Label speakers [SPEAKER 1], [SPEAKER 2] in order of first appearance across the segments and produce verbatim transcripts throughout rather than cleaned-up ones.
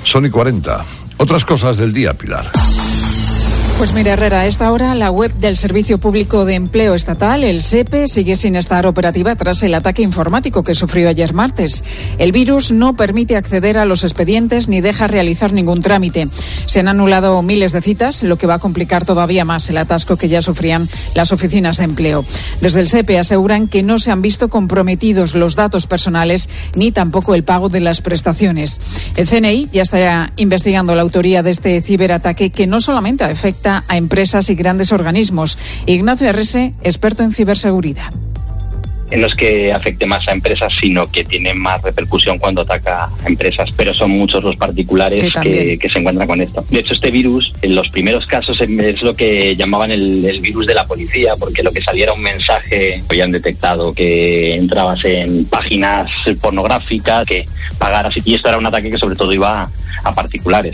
[SPEAKER 1] Son y cuarenta. Otras cosas del día, Pilar.
[SPEAKER 2] Pues mira, Herrera, a esta hora la web del Servicio Público de Empleo Estatal, el S E P E, sigue sin estar operativa tras el ataque informático que sufrió ayer martes. El virus no permite acceder a los expedientes ni deja realizar ningún trámite. Se han anulado miles de citas, lo que va a complicar todavía más el atasco que ya sufrían las oficinas de empleo. Desde el S E P E aseguran que no se han visto comprometidos los datos personales ni tampoco el pago de las prestaciones. El C N I ya está investigando la autoría de este ciberataque que no solamente afecta a empresas y grandes organismos. Ignacio Arrese, experto en ciberseguridad.
[SPEAKER 3] No es que afecte más a empresas, sino que tiene más repercusión cuando ataca a empresas, pero son muchos los particulares sí, que, que se encuentran con esto. De hecho, este virus, en los primeros casos, es lo que llamaban el, el virus de la policía, porque lo que salía era un mensaje, habían detectado que entrabas en páginas pornográficas, que pagaras, y esto era un ataque que sobre todo iba a, a particulares.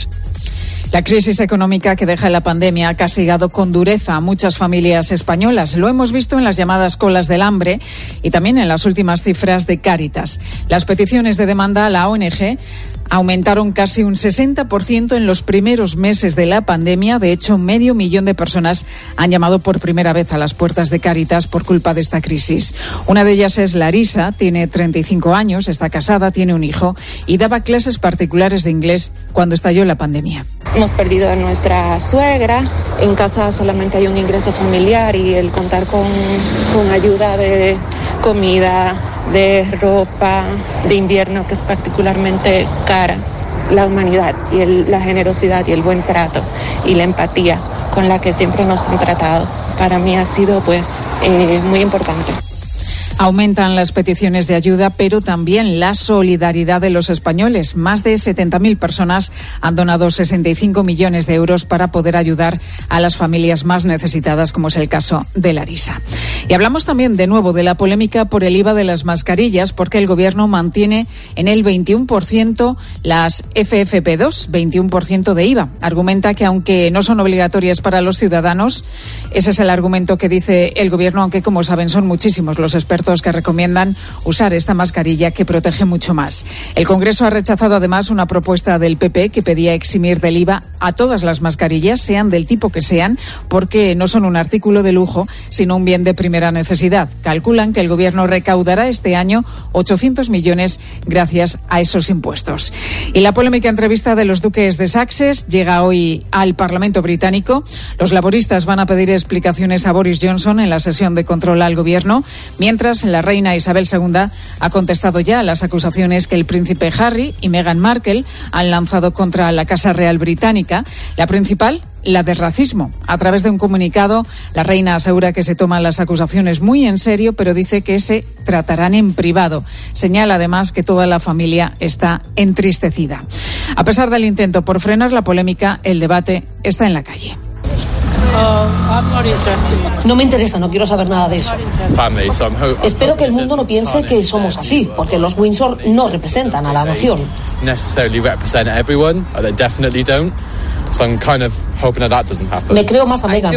[SPEAKER 2] La crisis económica que deja la pandemia ha castigado con dureza a muchas familias españolas. Lo hemos visto en las llamadas colas del hambre y también en las últimas cifras de Cáritas. Las peticiones de demanda a la O N G aumentaron casi un sesenta por ciento en los primeros meses de la pandemia. De hecho, medio millón de personas han llamado por primera vez a las puertas de Cáritas por culpa de esta crisis. Una de ellas es Larisa, tiene treinta y cinco años, está casada, tiene un hijo y daba clases particulares de inglés cuando estalló la pandemia.
[SPEAKER 4] Hemos perdido a nuestra suegra, en casa solamente hay un ingreso familiar y el contar con, con ayuda de comida, de ropa, de invierno, que es particularmente cara, la humanidad y el, la generosidad y el buen trato y la empatía con la que siempre nos han tratado, para mí ha sido pues eh, muy importante.
[SPEAKER 2] Aumentan las peticiones de ayuda, pero también la solidaridad de los españoles. Más de setenta mil personas han donado sesenta y cinco millones de euros para poder ayudar a las familias más necesitadas, como es el caso de Larisa. Y hablamos también de nuevo de la polémica por el I V A de las mascarillas, porque el Gobierno mantiene en el veintiuno por ciento las F F P dos, veintiuno por ciento de I V A. Argumenta que aunque no son obligatorias para los ciudadanos, ese es el argumento que dice el Gobierno, aunque como saben son muchísimos los expertos que recomiendan usar esta mascarilla que protege mucho más. El Congreso ha rechazado además una propuesta del P P que pedía eximir del I V A a todas las mascarillas, sean del tipo que sean, porque no son un artículo de lujo, sino un bien de primera necesidad. Calculan que el Gobierno recaudará este año ochocientos millones gracias a esos impuestos. Y la polémica entrevista de los duques de Sussex llega hoy al Parlamento británico. Los laboristas van a pedir explicaciones a Boris Johnson en la sesión de control al Gobierno, mientras la reina Isabel segunda ha contestado ya a las acusaciones que el príncipe Harry y Meghan Markle han lanzado contra la Casa Real británica. La principal, la de racismo. A través de un comunicado, la reina asegura que se toman las acusaciones muy en serio, pero dice que se tratarán en privado. Señala además que toda la familia está entristecida. A pesar del intento por frenar la polémica, el debate está en la calle.
[SPEAKER 5] No me interesa, no quiero saber nada de eso. Espero que el mundo no piense que somos así, porque los Windsor no representan a la nación. Me creo más a Meghan.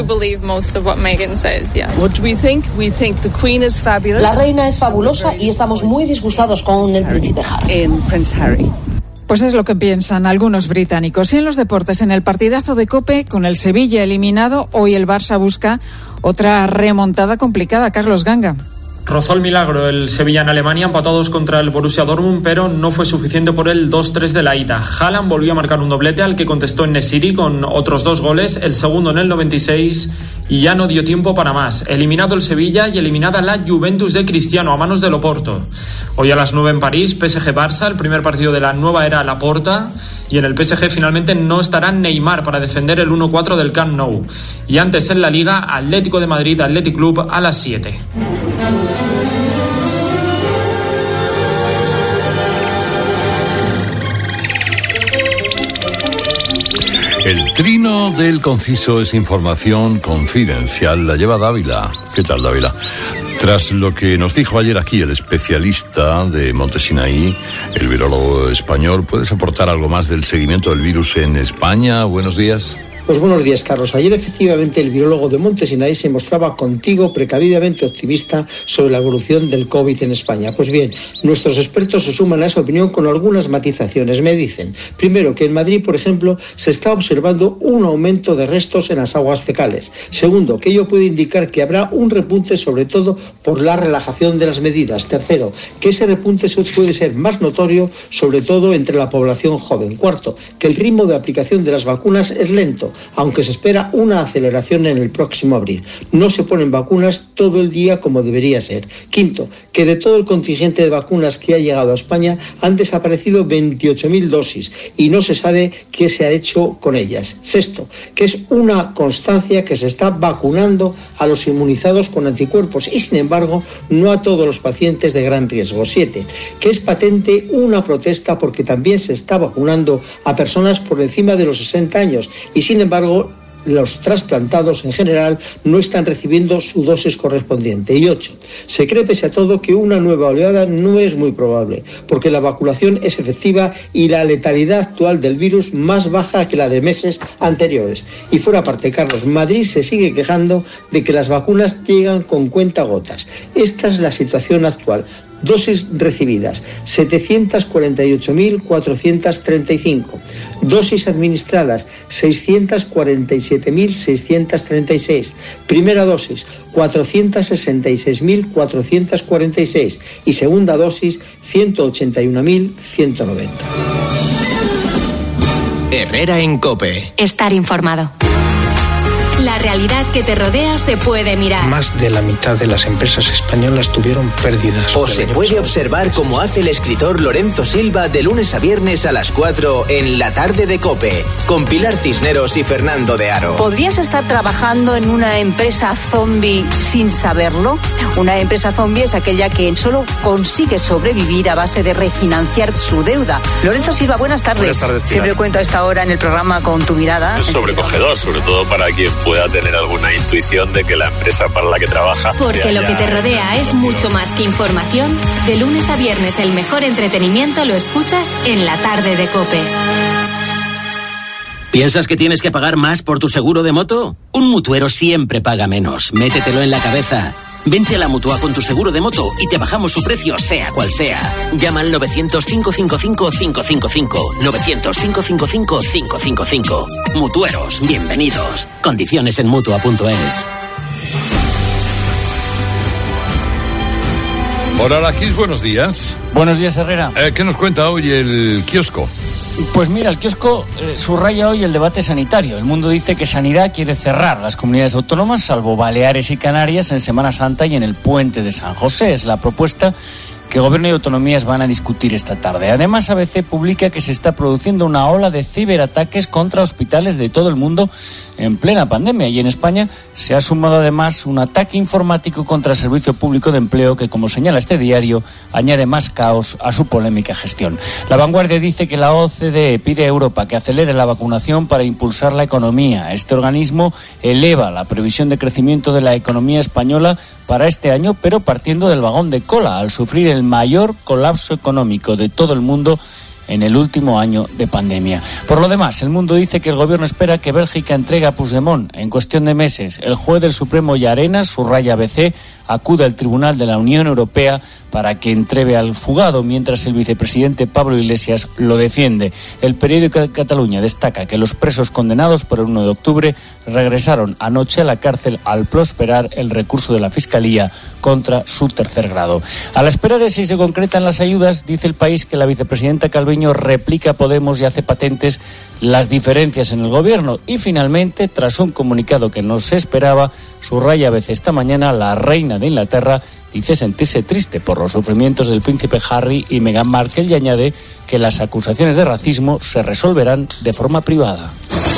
[SPEAKER 5] La reina es fabulosa y estamos muy disgustados con el príncipe Harry.
[SPEAKER 2] Pues es lo que piensan algunos británicos. Y en los deportes, en el partidazo de COPE, con el Sevilla eliminado, hoy el Barça busca otra remontada complicada. Carlos Ganga.
[SPEAKER 6] Rozó el milagro el Sevilla en Alemania, empatados contra el Borussia Dortmund, pero no fue suficiente por el dos tres de la ida. Haaland volvió a marcar un doblete al que contestó en Nesiri con otros dos goles, el segundo en el noventa y seis, y ya no dio tiempo para más. Eliminado el Sevilla y eliminada la Juventus de Cristiano a manos del Oporto. Hoy a las nueve en París, P S G Barça, el primer partido de la nueva era Laporta, y en el P S G finalmente no estará Neymar para defender el uno cuatro del Camp Nou. Y antes en la Liga, Atlético de Madrid, Athletic Club a las siete.
[SPEAKER 1] El trino del conciso es información confidencial. La lleva Dávila. ¿Qué tal, Dávila? Tras lo que nos dijo ayer aquí el especialista de Monte Sinaí, el virólogo español, ¿puedes aportar algo más del seguimiento del virus en España? Buenos días.
[SPEAKER 7] Pues buenos días, Carlos. Ayer efectivamente el virólogo de Monte Sinaí se mostraba contigo precavidamente optimista sobre la evolución del COVID en España. Pues bien, nuestros expertos se suman a esa opinión con algunas matizaciones. Me dicen, primero, que en Madrid, por ejemplo, se está observando un aumento de restos en las aguas fecales. Segundo, que ello puede indicar que habrá un repunte, sobre todo por la relajación de las medidas. Tercero, que ese repunte puede ser más notorio, sobre todo entre la población joven. Cuarto, que el ritmo de aplicación de las vacunas es lento, aunque se espera una aceleración en el próximo abril. No se ponen vacunas todo el día como debería ser. Quinto, que de todo el contingente de vacunas que ha llegado a España han desaparecido veintiocho mil dosis y no se sabe qué se ha hecho con ellas. Sexto, que es una constancia que se está vacunando a los inmunizados con anticuerpos y, sin embargo, no a todos los pacientes de gran riesgo. Siete, que es patente una protesta porque también se está vacunando a personas por encima de los sesenta años y, sin embargo, los trasplantados en general no están recibiendo su dosis correspondiente. Y ocho, se cree pese a todo que una nueva oleada no es muy probable, porque la vacunación es efectiva y la letalidad actual del virus más baja que la de meses anteriores. Y fuera parte, Carlos, Madrid se sigue quejando de que las vacunas llegan con cuentagotas. Esta es la situación actual. Dosis recibidas, setecientas cuarenta y ocho mil cuatrocientas treinta y cinco. Dosis administradas, seiscientas cuarenta y siete mil seiscientas treinta y seis. Primera dosis, cuatrocientas sesenta y seis mil cuatrocientas cuarenta y seis. Y segunda dosis, ciento ochenta y uno mil ciento noventa.
[SPEAKER 8] Herrera en COPE.
[SPEAKER 9] Estar informado. La realidad que te rodea se puede mirar.
[SPEAKER 10] Más de la mitad de las empresas españolas tuvieron pérdidas.
[SPEAKER 8] O se puede observar como hace el escritor Lorenzo Silva de lunes a viernes a las cuatro en La Tarde de COPE, con Pilar Cisneros y Fernando de Aro.
[SPEAKER 11] ¿Podrías estar trabajando en una empresa zombie sin saberlo? Una empresa zombie es aquella que solo consigue sobrevivir a base de refinanciar su deuda. Lorenzo Silva, buenas tardes.
[SPEAKER 12] Buenas tardes, Pilar.
[SPEAKER 11] Siempre cuento a esta hora en el programa con tu mirada.
[SPEAKER 12] Es sobrecogedor, sobre todo para quien pueda tener alguna intuición de que la empresa para la que trabaja...
[SPEAKER 9] Porque lo que te rodea es mucho más que información. De lunes a viernes el mejor entretenimiento lo escuchas en La Tarde de COPE.
[SPEAKER 13] ¿Piensas que tienes que pagar más por tu seguro de moto? Un mutuero siempre paga menos. Métetelo en la cabeza. Vente a la Mutua con tu seguro de moto y te bajamos su precio, sea cual sea. Llama al novecientos, cinco cinco cinco, cinco cinco cinco. novecientos, cinco cinco cinco, cinco cinco cinco. Mutueros, bienvenidos. Condiciones en mutua punto es.
[SPEAKER 1] Hola, Araquis, buenos días.
[SPEAKER 14] Buenos días, Herrera.
[SPEAKER 1] Eh, ¿Qué nos cuenta hoy el kiosco?
[SPEAKER 14] Pues mira, el kiosco eh, subraya hoy el debate sanitario. El Mundo dice que Sanidad quiere cerrar las comunidades autónomas, salvo Baleares y Canarias, en Semana Santa y en el Puente de San José. Es la propuesta que Gobierno y Autonomías van a discutir esta tarde. Además, A B C publica que se está produciendo una ola de ciberataques contra hospitales de todo el mundo en plena pandemia. Y en España se ha sumado además un ataque informático contra el Servicio Público de Empleo que, como señala este diario, añade más caos a su polémica gestión. La Vanguardia dice que la O C D E pide a Europa que acelere la vacunación para impulsar la economía. Este organismo eleva la previsión de crecimiento de la economía española para este año, pero partiendo del vagón de cola, al sufrir el mayor colapso económico de todo el mundo en el último año de pandemia. Por lo demás, El Mundo dice que el gobierno espera que Bélgica entregue a Puigdemont en cuestión de meses. El juez del Supremo Llarena, subraya A B C, acude al Tribunal de la Unión Europea para que entregue al fugado, mientras el vicepresidente Pablo Iglesias lo defiende. El periódico de Cataluña destaca que los presos condenados por el uno de octubre regresaron anoche a la cárcel al prosperar el recurso de la Fiscalía contra su tercer grado. A la espera de si se concretan las ayudas, dice El País que la vicepresidenta Calviño replica a Podemos y hace patentes las diferencias en el gobierno. Y finalmente, tras un comunicado que no se esperaba, subraya A B C esta mañana, la reina de Inglaterra dice sentirse triste por los sufrimientos del príncipe Harry y Meghan Markle y añade que las acusaciones de racismo se resolverán de forma privada.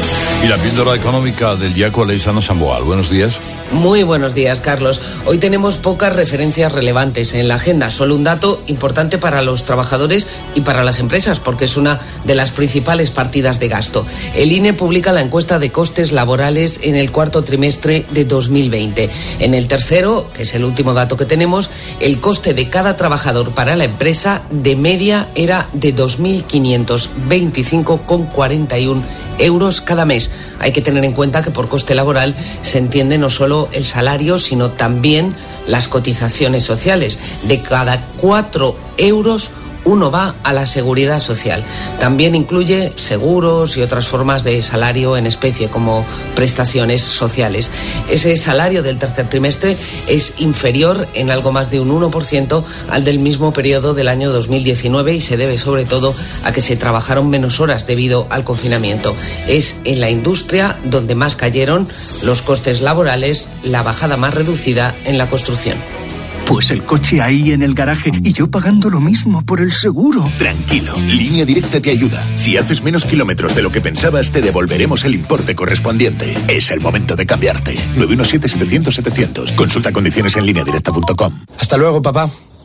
[SPEAKER 1] Y la píldora económica del día con Leisana Samboal. Buenos días.
[SPEAKER 15] Muy buenos días, Carlos. Hoy tenemos pocas referencias relevantes en la agenda. Solo un dato importante para los trabajadores y para las empresas, porque es una de las principales partidas de gasto. El I N E publica la encuesta de costes laborales en el cuarto trimestre de dos mil veinte. En el tercero, que es el último dato que tenemos, el coste de cada trabajador para la empresa de media era de dos mil quinientos veinticinco coma cuarenta y uno euros cada mes. Hay que tener en cuenta que por coste laboral se entiende no solo el salario, sino también las cotizaciones sociales. De cada cuatro euros, uno va a la seguridad social. También incluye seguros y otras formas de salario en especie, como prestaciones sociales. Ese salario del tercer trimestre es inferior en algo más de un uno por ciento al del mismo periodo del año dos mil diecinueve y se debe sobre todo a que se trabajaron menos horas debido al confinamiento. Es en la industria donde más cayeron los costes laborales, la bajada más reducida en la construcción.
[SPEAKER 16] Pues el coche ahí en el garaje y yo pagando lo mismo por el seguro.
[SPEAKER 17] Tranquilo, Línea Directa te ayuda. Si haces menos kilómetros de lo que pensabas, te devolveremos el importe correspondiente. Es el momento de cambiarte. nueve uno siete, setecientos, setecientos. Consulta condiciones en línea directa punto com.
[SPEAKER 18] Hasta luego, papá.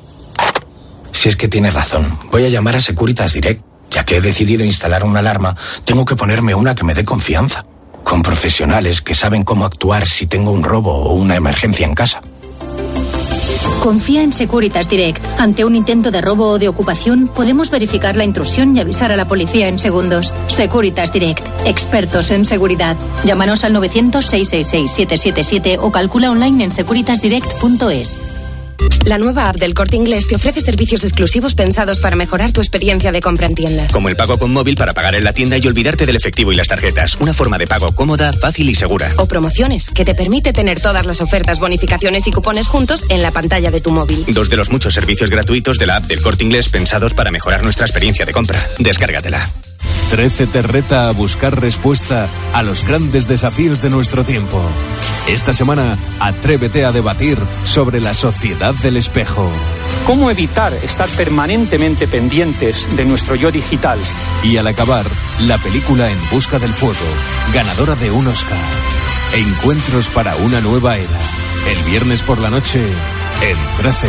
[SPEAKER 18] Si es que tienes razón, voy a llamar a Securitas Direct. Ya que he decidido instalar una alarma, tengo que ponerme una que me dé confianza. Con profesionales que saben cómo actuar si tengo un robo o una emergencia en casa.
[SPEAKER 19] Confía en Securitas Direct. Ante un intento de robo o de ocupación, podemos verificar la intrusión y avisar a la policía en segundos. Securitas Direct. Expertos en seguridad. Llámanos al novecientos, seiscientos sesenta y seis, setecientos setenta y siete o calcula online en securitas direct punto es.
[SPEAKER 20] La nueva app del Corte Inglés te ofrece servicios exclusivos pensados para mejorar tu experiencia de compra en tienda.
[SPEAKER 21] Como el pago con móvil para pagar en la tienda y olvidarte del efectivo y las tarjetas. Una forma de pago cómoda, fácil y segura.
[SPEAKER 20] O promociones, que te permite tener todas las ofertas, bonificaciones y cupones juntos en la pantalla de tu móvil.
[SPEAKER 21] Dos de los muchos servicios gratuitos de la app del Corte Inglés pensados para mejorar nuestra experiencia de compra. Descárgatela.
[SPEAKER 22] trece te reta a buscar respuesta a los grandes desafíos de nuestro tiempo. Esta semana, atrévete a debatir sobre la sociedad del espejo.
[SPEAKER 23] ¿Cómo evitar estar permanentemente pendientes de nuestro yo digital?
[SPEAKER 22] Y al acabar, la película En busca del fuego, ganadora de un Oscar. Encuentros para una nueva era. El viernes por la noche, en trece.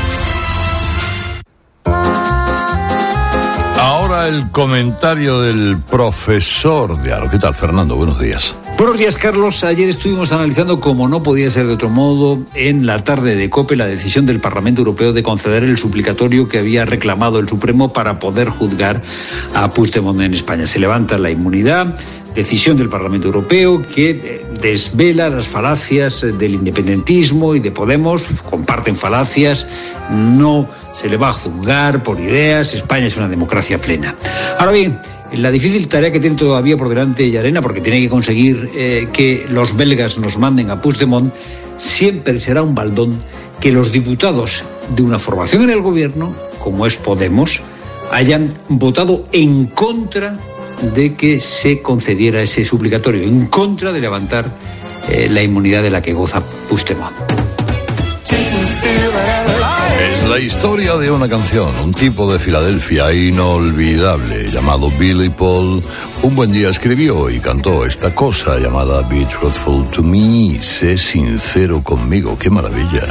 [SPEAKER 1] Ahora el comentario del profesor de Aro. ¿Qué tal, Fernando? Buenos días.
[SPEAKER 24] Buenos días, Carlos. Ayer estuvimos analizando, como no podía ser de otro modo, en la tarde de COPE, la decisión del Parlamento Europeo de conceder el suplicatorio que había reclamado el Supremo para poder juzgar a Puigdemont en España. Se levanta la inmunidad, decisión del Parlamento Europeo que desvela las falacias del independentismo y de Podemos. Comparten falacias, no se le va a juzgar por ideas. España es una democracia plena. Ahora bien, la difícil tarea que tiene todavía por delante Llarena, porque tiene que conseguir eh, que los belgas nos manden a Puigdemont, siempre será un baldón que los diputados de una formación en el gobierno, como es Podemos, hayan votado en contra de que se concediera ese suplicatorio, en contra de levantar eh, la inmunidad de la que goza Puigdemont.
[SPEAKER 1] Es la historia de una canción, un tipo de Filadelfia inolvidable llamado Billy Paul. Un buen día escribió y cantó esta cosa llamada Be Truthful to Me, sé sincero conmigo. ¡Qué maravilla!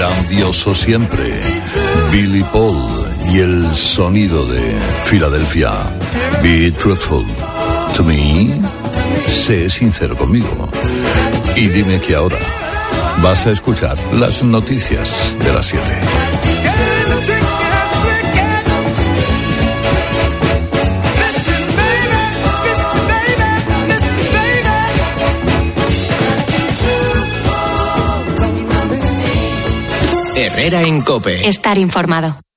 [SPEAKER 1] grandioso siempre, Billy Paul y el sonido de Filadelfia. Be truthful to me. Sé sincero conmigo. Y dime que ahora vas a escuchar las noticias de las siete.
[SPEAKER 8] Herrera en COPE.
[SPEAKER 9] Estar informado.